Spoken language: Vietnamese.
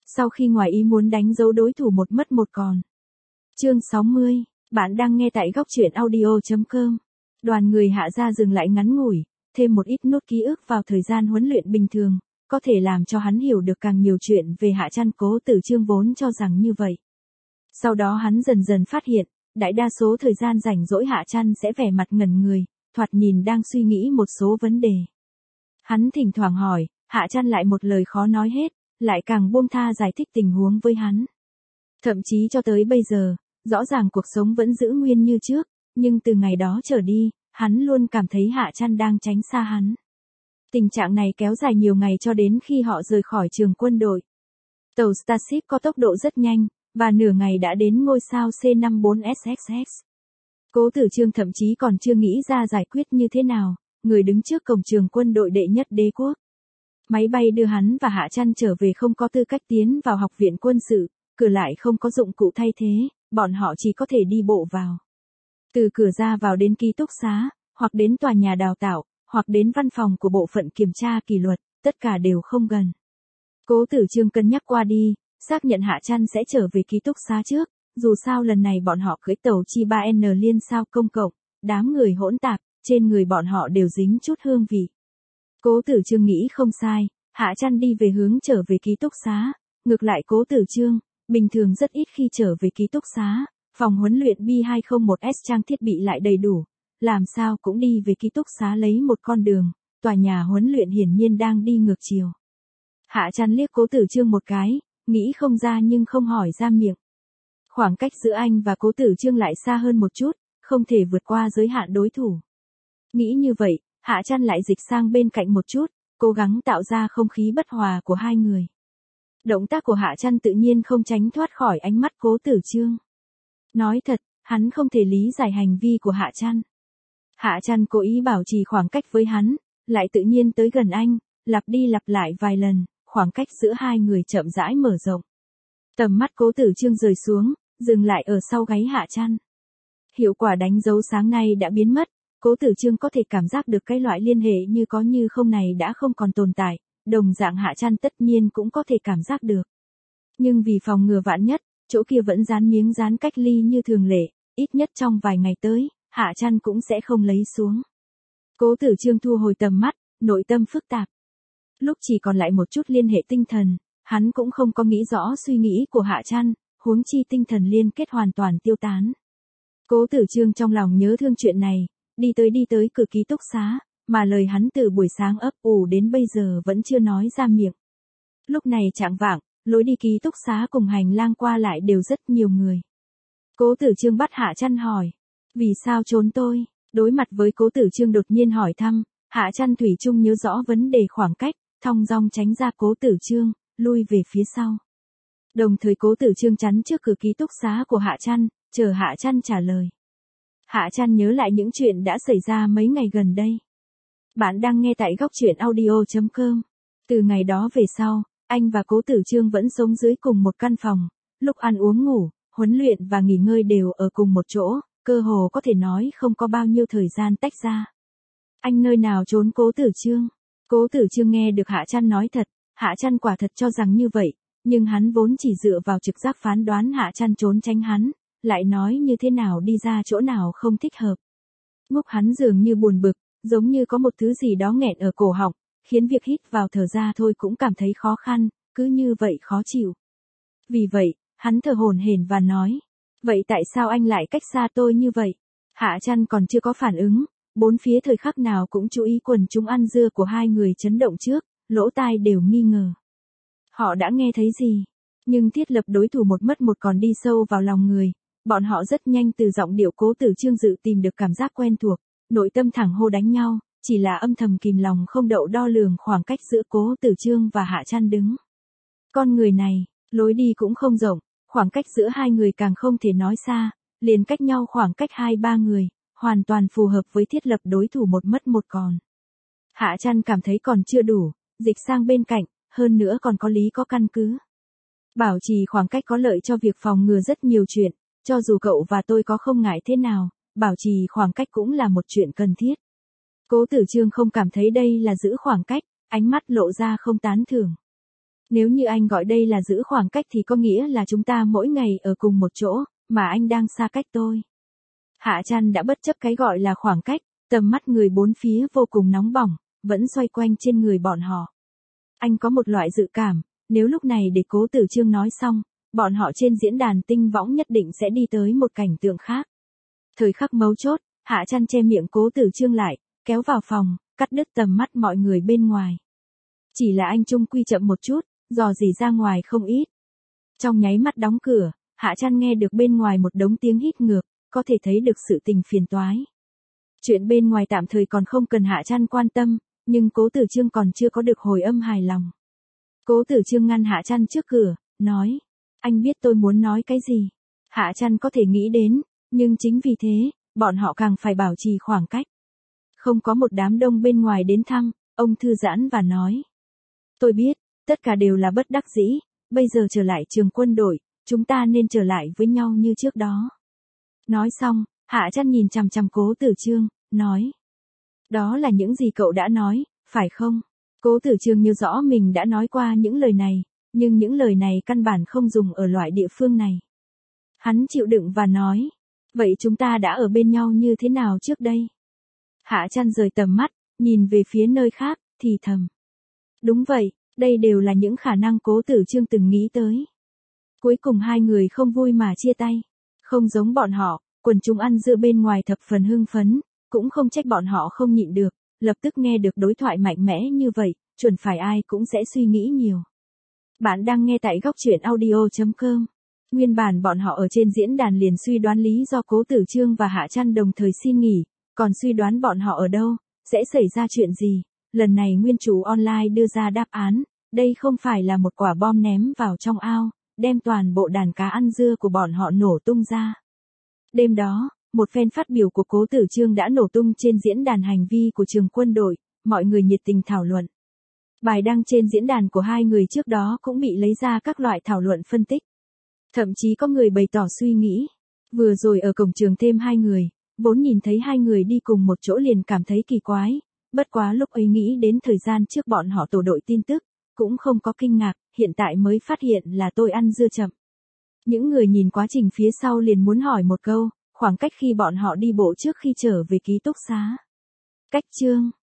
sau khi ngoài ý muốn đánh dấu đối thủ một mất một còn. Chương 60, bạn đang nghe tại góc truyện audio.com. Đoàn người Hạ gia dừng lại ngắn ngủi, thêm một ít nốt ký ức vào thời gian huấn luyện bình thường, có thể làm cho hắn hiểu được càng nhiều chuyện về Hạ Trăn. Cố Tử Chương vốn cho rằng như vậy. Sau đó hắn dần dần phát hiện, đại đa số thời gian rảnh rỗi Hạ Trăn sẽ vẻ mặt ngẩn người, thoạt nhìn đang suy nghĩ một số vấn đề. Hắn thỉnh thoảng hỏi, Hạ Trăn lại một lời khó nói hết, lại càng buông tha giải thích tình huống với hắn. Thậm chí cho tới bây giờ, rõ ràng cuộc sống vẫn giữ nguyên như trước, nhưng từ ngày đó trở đi, hắn luôn cảm thấy Hạ Trăn đang tránh xa hắn. Tình trạng này kéo dài nhiều ngày cho đến khi họ rời khỏi trường quân đội. Tàu Starship có tốc độ rất nhanh, và nửa ngày đã đến ngôi sao C54SXX. Cố Tử Chương thậm chí còn chưa nghĩ ra giải quyết như thế nào, người đứng trước cổng trường quân đội đệ nhất đế quốc. Máy bay đưa hắn và Hạ Trăn trở về không có tư cách tiến vào học viện quân sự, cửa lại không có dụng cụ thay thế, bọn họ chỉ có thể đi bộ vào. Từ cửa ra vào đến ký túc xá, hoặc đến tòa nhà đào tạo, hoặc đến văn phòng của bộ phận kiểm tra kỷ luật, tất cả đều không gần. Cố Tử Chương cân nhắc qua đi, xác nhận Hạ Trăn sẽ trở về ký túc xá trước, dù sao lần này bọn họ cưỡi tàu Chi 3N liên sao công cộng, đám người hỗn tạp, trên người bọn họ đều dính chút hương vị. Cố Tử Chương nghĩ không sai, Hạ Trăn đi về hướng trở về ký túc xá, ngược lại Cố Tử Chương, bình thường rất ít khi trở về ký túc xá, phòng huấn luyện B201S trang thiết bị lại đầy đủ, làm sao cũng đi về ký túc xá lấy một con đường, tòa nhà huấn luyện hiển nhiên đang đi ngược chiều. Hạ Trăn liếc Cố Tử Chương một cái, nghĩ không ra nhưng không hỏi ra miệng. Khoảng cách giữa anh và Cố Tử Chương lại xa hơn một chút, không thể vượt qua giới hạn đối thủ. Nghĩ như vậy, Hạ Trăn lại dịch sang bên cạnh một chút, cố gắng tạo ra không khí bất hòa của hai người. Động tác của Hạ Trăn tự nhiên không tránh thoát khỏi ánh mắt Cố Tử Chương. Nói thật, hắn không thể lý giải hành vi của Hạ Trăn. Hạ Trăn cố ý bảo trì khoảng cách với hắn, lại tự nhiên tới gần anh, lặp đi lặp lại vài lần, khoảng cách giữa hai người chậm rãi mở rộng. Tầm mắt Cố Tử Chương rời xuống, dừng lại ở sau gáy Hạ Trăn. Hiệu quả đánh dấu sáng nay đã biến mất, Cố Tử Chương có thể cảm giác được cái loại liên hệ như có như không này đã không còn tồn tại, đồng dạng Hạ Trăn tất nhiên cũng có thể cảm giác được. Nhưng vì phòng ngừa vạn nhất, chỗ kia vẫn dán miếng dán cách ly như thường lệ, ít nhất trong vài ngày tới, Hạ Trăn cũng sẽ không lấy xuống. Cố Tử Chương thu hồi tầm mắt, nội tâm phức tạp. Lúc chỉ còn lại một chút liên hệ tinh thần, hắn cũng không có nghĩ rõ suy nghĩ của Hạ Trăn, huống chi tinh thần liên kết hoàn toàn tiêu tán. Cố Tử Chương trong lòng nhớ thương chuyện này, đi tới cửa ký túc xá, mà lời hắn từ buổi sáng ấp ủ đến bây giờ vẫn chưa nói ra miệng. Lúc này chạng vạng, lối đi ký túc xá cùng hành lang qua lại đều rất nhiều người. Cố Tử Chương bắt Hạ Trăn hỏi, vì sao trốn tôi? Đối mặt với Cố Tử Chương đột nhiên hỏi thăm, Hạ Trăn thủy chung nhớ rõ vấn đề khoảng cách, thong dong tránh ra Cố Tử Chương, lui về phía sau. Đồng thời Cố Tử Chương chắn trước cửa ký túc xá của Hạ Trăn, chờ Hạ Trăn trả lời. Hạ Trăn nhớ lại những chuyện đã xảy ra mấy ngày gần đây. Bạn đang nghe tại góc truyện audio.com. Từ ngày đó về sau, anh và Cố Tử Chương vẫn sống dưới cùng một căn phòng, lúc ăn uống ngủ, huấn luyện và nghỉ ngơi đều ở cùng một chỗ, cơ hồ có thể nói không có bao nhiêu thời gian tách ra. Anh nơi nào trốn Cố Tử Chương? Cố Tử Chương nghe được Hạ Trăn nói thật, Hạ Trăn quả thật cho rằng như vậy, nhưng hắn vốn chỉ dựa vào trực giác phán đoán Hạ Trăn trốn tránh hắn, lại nói như thế nào đi ra chỗ nào không thích hợp. Ngốc hắn dường như buồn bực, giống như có một thứ gì đó nghẹn ở cổ họng, khiến việc hít vào thở ra thôi cũng cảm thấy khó khăn, cứ như vậy khó chịu. Vì vậy, hắn thở hổn hển và nói, vậy tại sao anh lại cách xa tôi như vậy? Hạ Trăn còn chưa có phản ứng, bốn phía thời khắc nào cũng chú ý quần chúng ăn dưa của hai người chấn động trước, lỗ tai đều nghi ngờ. Họ đã nghe thấy gì? Nhưng thiết lập đối thủ một mất một còn đi sâu vào lòng người, bọn họ rất nhanh từ giọng điệu Cố Tử Chương dự tìm được cảm giác quen thuộc, nội tâm thẳng hô đánh nhau, chỉ là âm thầm kìm lòng không đậu đo lường khoảng cách giữa Cố Tử Chương và Hạ Trăn đứng. Con người này, lối đi cũng không rộng, khoảng cách giữa hai người càng không thể nói xa, liền cách nhau khoảng cách 2-3 người, hoàn toàn phù hợp với thiết lập đối thủ một mất một còn. Hạ Trăn cảm thấy còn chưa đủ, dịch sang bên cạnh, hơn nữa còn có lý có căn cứ. Bảo trì khoảng cách có lợi cho việc phòng ngừa rất nhiều chuyện, cho dù cậu và tôi có không ngại thế nào, bảo trì khoảng cách cũng là một chuyện cần thiết. Cố Tử Chương không cảm thấy đây là giữ khoảng cách, ánh mắt lộ ra không tán thưởng. Nếu như anh gọi đây là giữ khoảng cách thì có nghĩa là chúng ta mỗi ngày ở cùng một chỗ, mà anh đang xa cách tôi. Hạ Trăn đã bất chấp cái gọi là khoảng cách, tầm mắt người bốn phía vô cùng nóng bỏng, vẫn xoay quanh trên người bọn họ. Anh có một loại dự cảm, nếu lúc này để Cố Tử Chương nói xong, bọn họ trên diễn đàn tinh võng nhất định sẽ đi tới một cảnh tượng khác. Thời khắc mấu chốt, Hạ Trăn che miệng Cố Tử Chương lại, kéo vào phòng, cắt đứt tầm mắt mọi người bên ngoài. Chỉ là anh trung quy chậm một chút, dò dỉ ra ngoài không ít. Trong nháy mắt đóng cửa, Hạ Trăn nghe được bên ngoài một đống tiếng hít ngược, có thể thấy được sự tình phiền toái. Chuyện bên ngoài tạm thời còn không cần Hạ Trăn quan tâm, nhưng Cố Tử Chương còn chưa có được hồi âm hài lòng. Cố Tử Chương ngăn Hạ Trăn trước cửa, nói, anh biết tôi muốn nói cái gì. Hạ Trăn có thể nghĩ đến, nhưng chính vì thế, bọn họ càng phải bảo trì khoảng cách. Không có một đám đông bên ngoài đến thăm, ông thư giãn và nói. Tôi biết, tất cả đều là bất đắc dĩ, bây giờ trở lại trường quân đội, chúng ta nên trở lại với nhau như trước đó. Nói xong, Hạ Trăn nhìn chằm chằm Cố Tử Chương, nói. Đó là những gì cậu đã nói, phải không? Cố Tử Chương nhớ rõ mình đã nói qua những lời này, nhưng những lời này căn bản không dùng ở loại địa phương này. Hắn chịu đựng và nói. Vậy chúng ta đã ở bên nhau như thế nào trước đây? Hạ Trăn rời tầm mắt, nhìn về phía nơi khác, thì thầm. Đúng vậy, đây đều là những khả năng Cố Tử Chương từng nghĩ tới. Cuối cùng hai người không vui mà chia tay. Không giống bọn họ, quần chúng ăn dưa bên ngoài thập phần hưng phấn, cũng không trách bọn họ không nhịn được, lập tức nghe được đối thoại mạnh mẽ như vậy, chuẩn phải ai cũng sẽ suy nghĩ nhiều. Bạn đang nghe tại góc truyện audio.com. Nguyên bản bọn họ ở trên diễn đàn liền suy đoán lý do Cố Tử Chương và Hạ Trăn đồng thời xin nghỉ, còn suy đoán bọn họ ở đâu, sẽ xảy ra chuyện gì. Lần này nguyên chủ online đưa ra đáp án, đây không phải là một quả bom ném vào trong ao, đem toàn bộ đàn cá ăn dưa của bọn họ nổ tung ra. Đêm đó, một phen phát biểu của Cố Tử Chương đã nổ tung trên diễn đàn hành vi của trường quân đội, mọi người nhiệt tình thảo luận. Bài đăng trên diễn đàn của hai người trước đó cũng bị lấy ra các loại thảo luận phân tích. Thậm chí có người bày tỏ suy nghĩ. Vừa rồi ở cổng trường thêm hai người, vốn nhìn thấy hai người đi cùng một chỗ liền cảm thấy kỳ quái. Bất quá lúc ấy nghĩ đến thời gian trước bọn họ tổ đội tin tức, cũng không có kinh ngạc, hiện tại mới phát hiện là tôi ăn dưa chậm. Những người nhìn quá trình phía sau liền muốn hỏi một câu, khoảng cách khi bọn họ đi bộ trước khi trở về ký túc xá. Cách chương